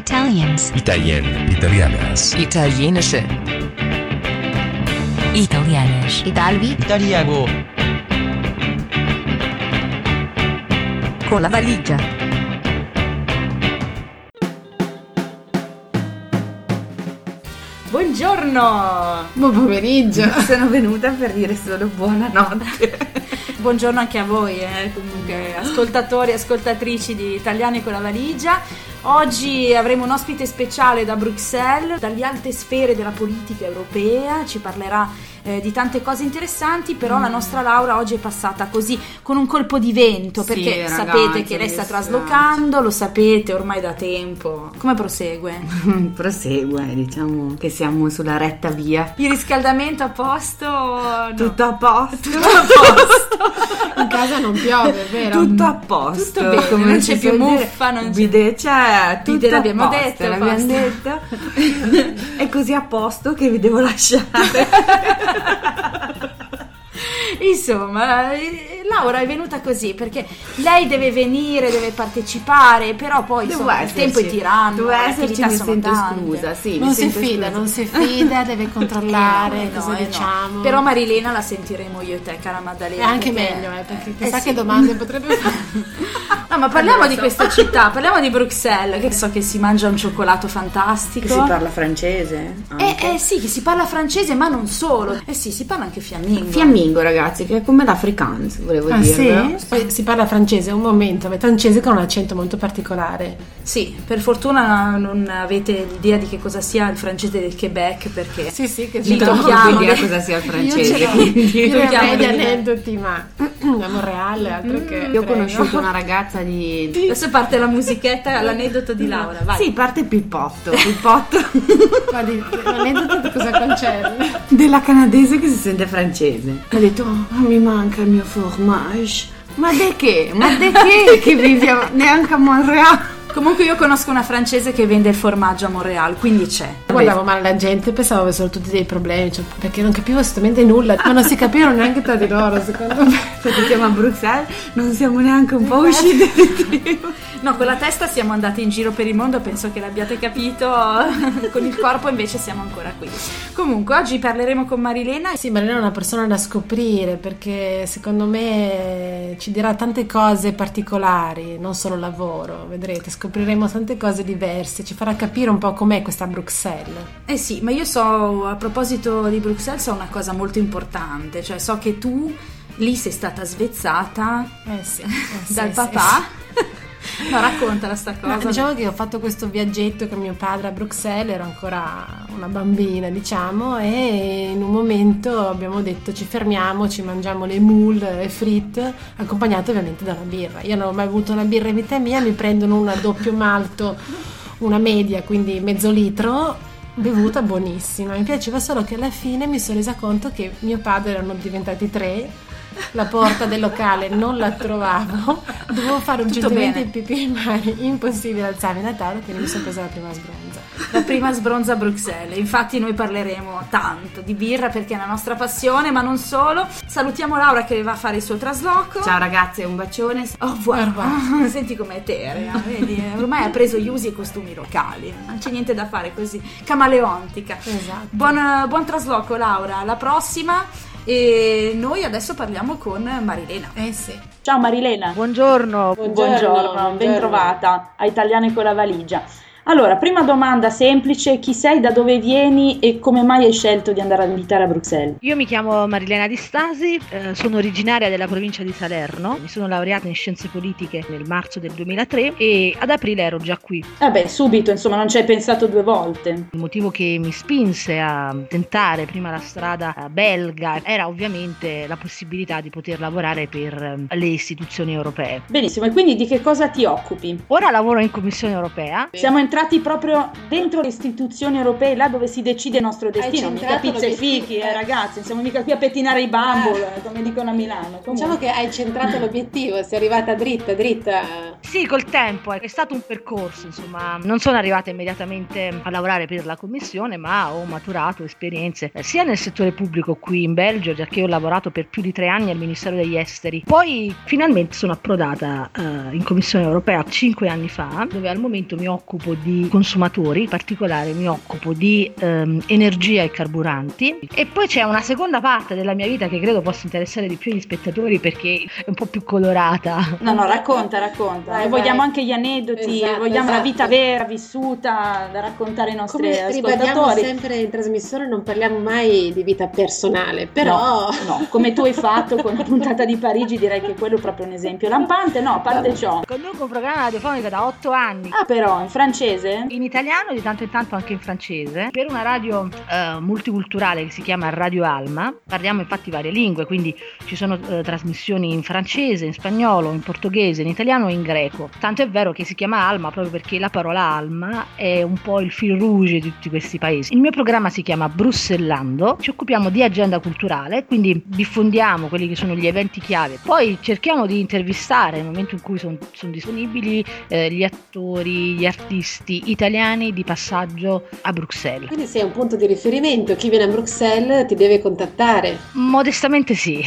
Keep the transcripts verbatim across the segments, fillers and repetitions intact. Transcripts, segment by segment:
Italians. Italien, italianas. Italienische. Italianisch. Italvi. Italiano. Con la valigia. Buongiorno! Buon pomeriggio! Sono venuta per dire solo buonanotte. Buongiorno anche a voi, eh, comunque, ascoltatori e ascoltatrici di Italiani con la valigia. Oggi avremo un ospite speciale da Bruxelles, dalle alte sfere della politica europea, ci parlerà eh, di tante cose interessanti, però mm. la nostra Laura oggi è passata così, con un colpo di vento, sì, perché ragazzi, sapete che lei sta traslocando, lo sapete ormai da tempo. Come prosegue? Prosegue, diciamo che siamo sulla retta via. Il riscaldamento a posto? No. Tutto a posto. Tutto a posto. In casa non piove, vero? Tutto a posto. Tutto bene, come non c'è più muffa, non c'è bidet, c'è tutto bidet, l'abbiamo a posto, detto, l'abbiamo detto. È così a posto che vi devo lasciare. Insomma, Laura è venuta così perché lei deve venire, deve partecipare, però poi insomma, il tempo è tiranno, devo esserci, mi sento tante. esclusa, sì, non mi si sento fida, esclusa. non si fida, deve controllare Eh no, cosa eh no. diciamo. Però Marilena la sentiremo io e te, cara Maddalena. È anche perché... meglio, eh, perché eh chissà sì. che domande potrebbe fare. No, ma parliamo Allora, di so. questa città, parliamo di Bruxelles, che so che si mangia un cioccolato fantastico. Che si parla francese? Eh, eh sì, che si parla francese, ma non solo. Eh sì, si parla anche fiammingo. Fiammingo, ragazzi, che è come l'afrikaans, volevo Ah, dirvelo. sì? Poi si parla francese, un momento, ma è francese con un accento molto particolare. Sì, per fortuna non avete l'idea di che cosa sia il francese del Quebec, perché Sì, sì, che lì c'è tocchiamo idea le- cosa sia il Io francese, ce l'ho, quindi io Tocchiamo avrei di le- aneddoti, ma a Monreale, altro che... io ho prego. conosciuto una ragazza di... Adesso parte la musichetta, l'aneddoto di Laura, vai. Sì, parte Pippotto, Pippotto Ma di- l'aneddoto di cosa concerne? della canadese che si sente francese. Ha detto, oh, mi manca il mio fromage. Ma de che? Ma de che? Che viviamo neanche a Montreal? Comunque io conosco una francese che vende il formaggio a Montreal, quindi c'è. Guardavo male la gente, pensavo avessero tutti dei problemi, cioè, perché non capivo assolutamente nulla, ma non si capivano neanche tra di loro, secondo me. Se siamo a Bruxelles non siamo neanche un po' usciti di tempo. No, con la testa siamo andati in giro per il mondo, penso che l'abbiate capito, con il corpo invece siamo ancora qui. Comunque oggi parleremo con Marilena. Sì, Marilena è una persona da scoprire perché secondo me ci dirà tante cose particolari, non solo lavoro, vedrete, scopriremo tante cose diverse, ci farà capire un po' com'è questa Bruxelles. Eh sì, ma io so, a proposito di Bruxelles, so una cosa molto importante, cioè so che tu lì sei stata svezzata Eh sì, eh sì, dal sì, papà. sì. No, raccontala sta cosa. No, diciamo che ho fatto questo viaggetto con mio padre a Bruxelles, ero ancora una bambina, diciamo, e in un momento abbiamo detto ci fermiamo, ci mangiamo le moule e fritte, accompagnate ovviamente da una birra. Io non ho mai avuto una birra in vita mia, mi prendono una doppio malto, una media, quindi mezzo litro, bevuta buonissima. Mi piaceva solo che alla fine mi sono resa conto che mio padre erano diventati tre. La porta del locale non la trovavo, dovevo fare urgentemente il pipì in mare, impossibile alzarmi da tavola, quindi mi sono presa la prima sbronza. La prima sbronza a Bruxelles. Infatti noi parleremo tanto di birra perché è la nostra passione, ma non solo. Salutiamo Laura che va a fare il suo trasloco. Ciao ragazzi, un bacione. Au revoir. Ah, senti com'è eterea, vedi? Ormai ha preso gli usi e i costumi locali, non c'è niente da fare, così camaleontica. Esatto. Buon, buon trasloco Laura, alla prossima. E noi adesso parliamo con Marilena. Eh sì. Ciao Marilena. Buongiorno, Buongiorno, ben trovata a Italiane con la valigia. Allora, prima domanda semplice, chi sei, da dove vieni e come mai hai scelto di andare a militare a Bruxelles? Io mi chiamo Marilena Di Stasi, eh, sono originaria della provincia di Salerno, mi sono laureata in scienze politiche nel marzo del duemilatré e ad aprile ero già qui. Eh beh, subito, insomma, non ci hai pensato due volte. Il motivo che mi spinse a tentare prima la strada belga era ovviamente la possibilità di poter lavorare per le istituzioni europee. Benissimo, e quindi di che cosa ti occupi? Ora lavoro in Commissione Europea. Siamo entrati proprio dentro le istituzioni europee, là dove si decide il nostro destino, mica centrato pizze e l'obiettivo, fichi, eh, eh. ragazzi, non siamo mica qui a pettinare i bambole, eh, come dicono a Milano. Comunque. Diciamo che hai centrato l'obiettivo, sei arrivata dritta, dritta. Sì, col tempo è stato un percorso, insomma, non sono arrivata immediatamente a lavorare per la commissione, ma ho maturato esperienze eh, sia nel settore pubblico qui in Belgio, già che ho lavorato per più di tre anni al Ministero degli Esteri. Poi finalmente sono approdata eh, in Commissione Europea cinque anni fa, dove al momento mi occupo di consumatori, in particolare mi occupo di ehm, energia e carburanti, e poi c'è una seconda parte della mia vita che credo possa interessare di più gli spettatori perché è un po' più colorata. No, no, racconta, racconta. Vai, e vogliamo vai. anche gli aneddoti, Esatto, vogliamo la esatto. vita vera, vissuta, da raccontare ai nostri Come ribadiamo ascoltatori. sempre in trasmissione, non parliamo mai di vita personale, però... No, no, come tu hai fatto con la puntata di Parigi, direi che quello è proprio un esempio lampante. No, a parte ciò. Conduco un programma radiofonico da otto anni. Ah, però, in francese? In italiano, di tanto in tanto anche in francese, per una radio eh, multiculturale che si chiama Radio Alma. Parliamo infatti varie lingue, quindi ci sono eh, trasmissioni in francese, in spagnolo, in portoghese, in italiano e in greco. Tanto è vero che si chiama Alma proprio perché la parola Alma è un po' il fil rouge di tutti questi paesi. Il mio programma si chiama Bruxellando, ci occupiamo di agenda culturale, quindi diffondiamo quelli che sono gli eventi chiave. Poi cerchiamo di intervistare nel momento in cui sono son disponibili eh, gli attori, gli artisti italiani di passaggio a Bruxelles. Quindi sei un punto di riferimento, chi viene a Bruxelles ti deve contattare. Modestamente sì.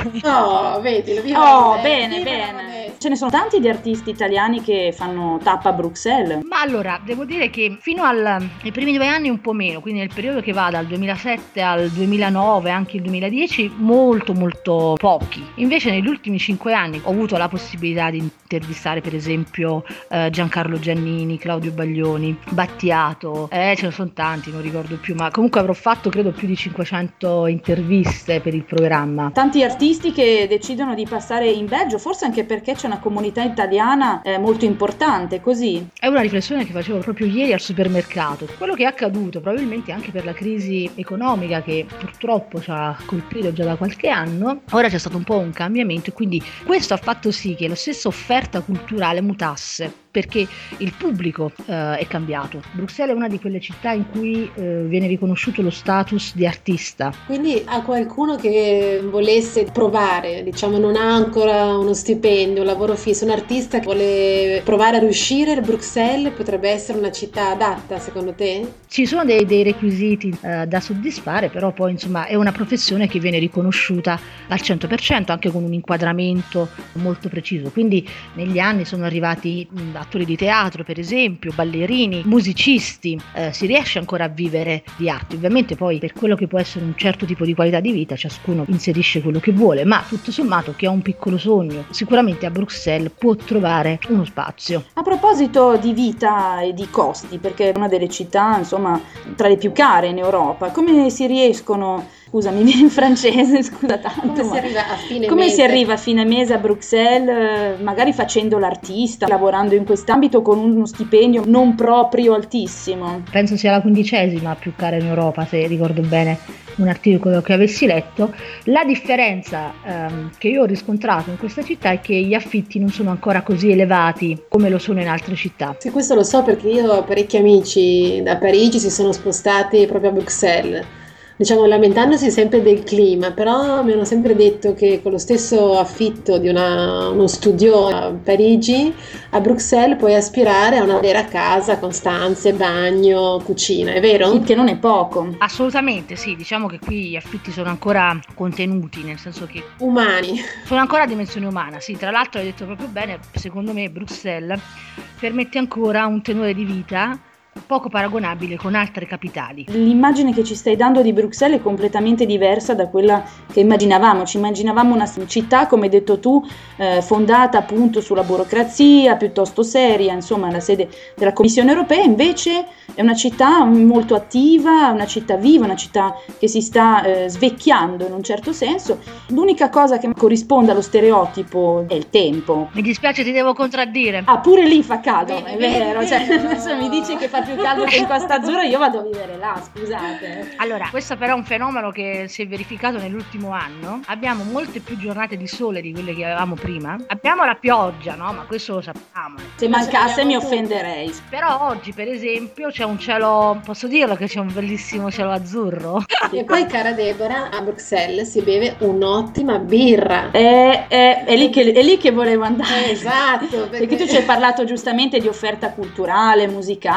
Oh, vedi, lo vivo. Oh, bene, bene. Ce ne sono tanti di artisti italiani che fanno tappa a Bruxelles. Ma allora, devo dire che fino al, ai primi due anni un po' meno, quindi nel periodo che va dal duemilasette al duemilanove, anche il duemiladieci, molto molto pochi. Invece negli ultimi cinque anni ho avuto la possibilità di intervistare per esempio eh, Giancarlo Giannini, Claudio Baglioni, Battiato, eh, ce ne sono tanti, non ricordo più, ma comunque avrò fatto credo più di cinquecento interviste per il programma. Tanti artisti che decidono di passare in Belgio, forse anche perché c'è una comunità italiana eh, molto importante, così. È una riflessione che facevo proprio ieri al supermercato. Quello che è accaduto, probabilmente anche per la crisi economica che purtroppo ci ha colpito già da qualche anno, ora c'è stato un po' un cambiamento e quindi questo ha fatto sì che la stessa offerta culturale mutasse, perché il pubblico eh, è cambiato. Bruxelles è una di quelle città in cui eh, viene riconosciuto lo status di artista. Quindi a qualcuno che volesse provare, diciamo non ha ancora uno stipendio, un lavoro fisso, un artista che vuole provare a riuscire, il Bruxelles potrebbe essere una città adatta secondo te? Ci sono dei, dei requisiti eh, da soddisfare, però poi insomma è una professione che viene riconosciuta al cento per cento anche con un inquadramento molto preciso. Quindi negli anni sono arrivati mh, attori di teatro per esempio, ballerini, musicisti, eh, si riesce ancora a vivere di arte. Ovviamente poi per quello che può essere un certo tipo di qualità di vita ciascuno inserisce quello che vuole, ma tutto sommato chi ha un piccolo sogno sicuramente a Bruxelles può trovare uno spazio. A proposito di vita e di costi, perché è una delle città insomma tra le più care in Europa, come si riescono, scusami viene in francese, scusa tanto, Come ma si arriva a fine come mese? si arriva a fine mese a Bruxelles, magari facendo l'artista, lavorando in quest'ambito con uno stipendio non proprio altissimo? Penso sia la quindicesima più cara in Europa, se ricordo bene un articolo che avessi letto. La differenza ehm, che io ho riscontrato in questa città è che gli affitti non sono ancora così elevati come lo sono in altre città. Sì, questo lo so perché io ho parecchi amici da Parigi si sono spostati proprio a Bruxelles. Diciamo lamentandosi sempre del clima, però mi hanno sempre detto che con lo stesso affitto di una, uno studio a Parigi, a Bruxelles puoi aspirare a una vera casa con stanze, bagno, cucina, è vero? Il che non è poco. Assolutamente sì, diciamo che qui gli affitti sono ancora contenuti, nel senso che Umani. sono ancora a dimensione umana. Sì, tra l'altro hai detto proprio bene, secondo me Bruxelles permette ancora un tenore di vita poco paragonabile con altre capitali. L'immagine che ci stai dando di Bruxelles è completamente diversa da quella che immaginavamo. Ci immaginavamo una città, come hai detto tu, eh, fondata appunto sulla burocrazia, piuttosto seria, insomma la sede della Commissione europea. Invece è una città molto attiva, una città viva, una città che si sta eh, svecchiando in un certo senso. L'unica cosa che corrisponde allo stereotipo è il tempo. Mi dispiace, ti devo contraddire. Ah, pure lì fa caldo, Beh, è vero, beh, cioè, vero. adesso mi dici che fa più caldo che in Costa Azzurra, io vado a vivere là, scusate. Allora, questo però è un fenomeno che si è verificato nell'ultimo anno. Abbiamo molte più giornate di sole di quelle che avevamo prima. Abbiamo la pioggia, no? Ma questo lo sappiamo. Se mancasse mi offenderei. Però oggi, per esempio, c'è un cielo, posso dirlo che c'è un bellissimo cielo azzurro? E poi, cara Deborah, a Bruxelles si beve un'ottima birra. È, è, è, lì che, è lì che volevo andare. Esatto. Perché tu ci hai parlato giustamente di offerta culturale, musicale,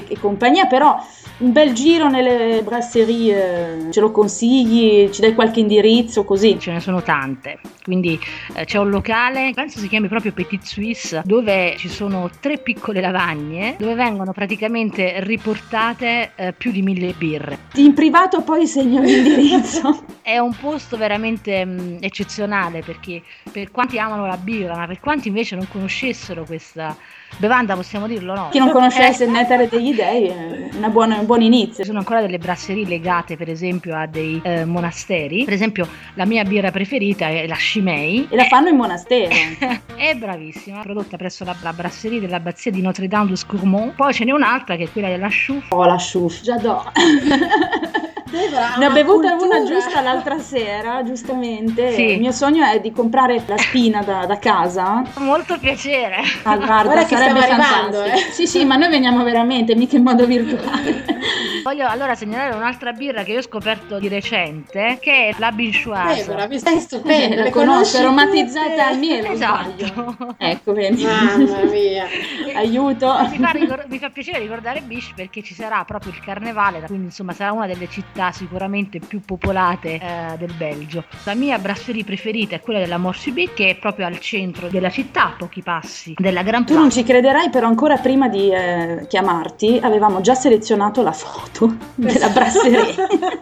e, e compagnia, però un bel giro nelle brasserie ce lo consigli, ci dai qualche indirizzo così? Ce ne sono tante, quindi eh, c'è un locale, penso si chiami proprio Petit Suisse, dove ci sono tre piccole lavagne dove vengono praticamente riportate eh, più di mille birre. In privato poi segno l'indirizzo. È un posto veramente mh, eccezionale, perché per quanti amano la birra, ma per quanti invece non conoscessero questa bevanda, possiamo dirlo, no? Chi non conoscesse il nettare degli dei è una buona, un buon inizio. Ci sono ancora delle brasserie legate per esempio a dei eh, monasteri. Per esempio la mia birra preferita è la Chimay e la fanno in monastero. È bravissima, prodotta presso la, la brasserie dell'abbazia di Notre-Dame de Scourmont. Poi ce n'è un'altra che è quella della Chouffe. Oh, la Chouffe, giadò. Ne ho bevuta una giusta l'altra sera, giustamente. Sì. Il mio sogno è di comprare la spina da, da casa. Molto piacere. Ah, guarda, Guarda che sarebbe stiamo fantastico. arrivando, eh. Sì, sì, ma noi veniamo veramente, mica in modo virtuale. Voglio allora segnalare un'altra birra che io ho scoperto di recente, che è la Binchoise. Eh, la è stupenda, la le conosco, conosci aromatizzata tutte? al miele, Esatto. sbaglio. Ecco, vedi. Mamma mia. Aiuto. Mi fa, ricor- mi fa piacere ricordare Bish perché ci sarà proprio il carnevale, quindi insomma sarà una delle città sicuramente più popolate eh, del Belgio. La mia brasserie preferita è quella della Mort Subite, che è proprio al centro della città, a pochi passi della Grand Tu Place. non ci crederai, però ancora prima di eh, chiamarti avevamo già selezionato la foto della brasserie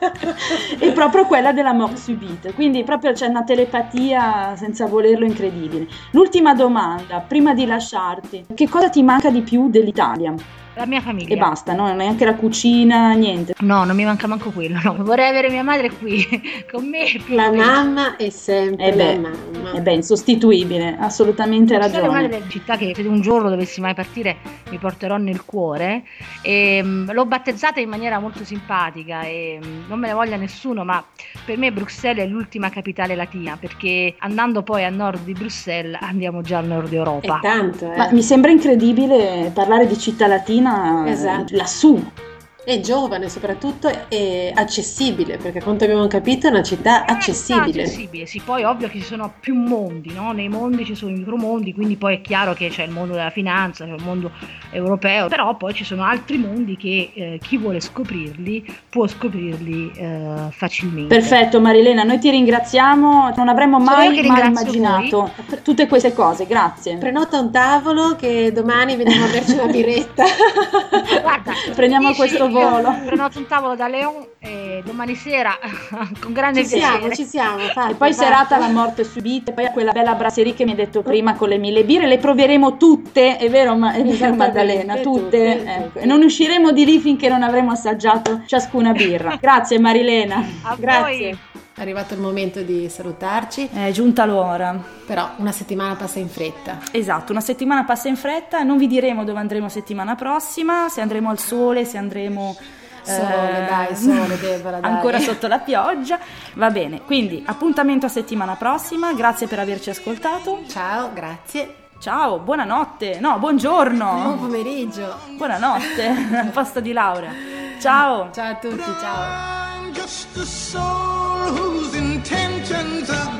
e proprio quella della Mort Subite, quindi proprio c'è una telepatia senza volerlo incredibile. L'ultima domanda, prima di lasciarti, che cosa ti manca di più dell'Italia? La mia famiglia. E basta, no? Neanche la cucina, niente. No, non mi manca manco quello, no. Vorrei avere mia madre qui con me. Più La felice. mamma è sempre Eh beh, la mamma. è beh, insostituibile, assolutamente Questa è una ragione. delle città che se un giorno dovessi mai partire mi porterò nel cuore, e mh, l'ho battezzata in maniera molto simpatica e mh, non me ne voglia nessuno, ma per me Bruxelles è l'ultima capitale latina, perché andando poi a nord di Bruxelles andiamo già al nord Europa. È tanto, eh. Ma mi sembra incredibile parlare di città latina Esatto. lassù. È giovane soprattutto, è accessibile, perché quanto abbiamo capito è una città accessibile. È accessibile, sì, poi ovvio che ci sono più mondi, no? Nei mondi ci sono i micromondi, quindi poi è chiaro che c'è il mondo della finanza, c'è il mondo europeo, però poi ci sono altri mondi che eh, chi vuole scoprirli può scoprirli eh, facilmente. Perfetto Marilena, noi ti ringraziamo, non avremmo Sono mai, io che mai ringrazio immaginato tutte queste cose, grazie. Prenota un tavolo che domani veniamo a berci una birretta. Guarda, Prendiamo dici, questo io volo. Prenoto un tavolo da Leon e domani sera con grande Ci siamo, piacere. ci siamo. Fatti, E poi fatti. serata alla morte subita, poi a quella bella brasserie che mi hai detto prima con le mille birre, le proveremo tutte, è vero, ma- è vero Esattamente, Maddalena, tutte, tutte, ecco. tutte. E non usciremo di lì finché non avremo assaggiato ciascuna birra. Grazie Marilena, A grazie. voi. È arrivato il momento di salutarci, È giunta l'ora. però una settimana passa in fretta. Esatto, una settimana passa in fretta, non vi diremo dove andremo settimana prossima, se andremo al sole, se andremo... Sole, eh, dai, sole, Deborah, dai. ancora sotto la pioggia. Va bene, quindi appuntamento a settimana prossima, grazie per averci ascoltato. Ciao, grazie. Ciao, buonanotte, no, buongiorno. Buon pomeriggio. Buonanotte, al posto di Laura. Ciao. Ciao a tutti, ciao. I'm just a soul whose intentions are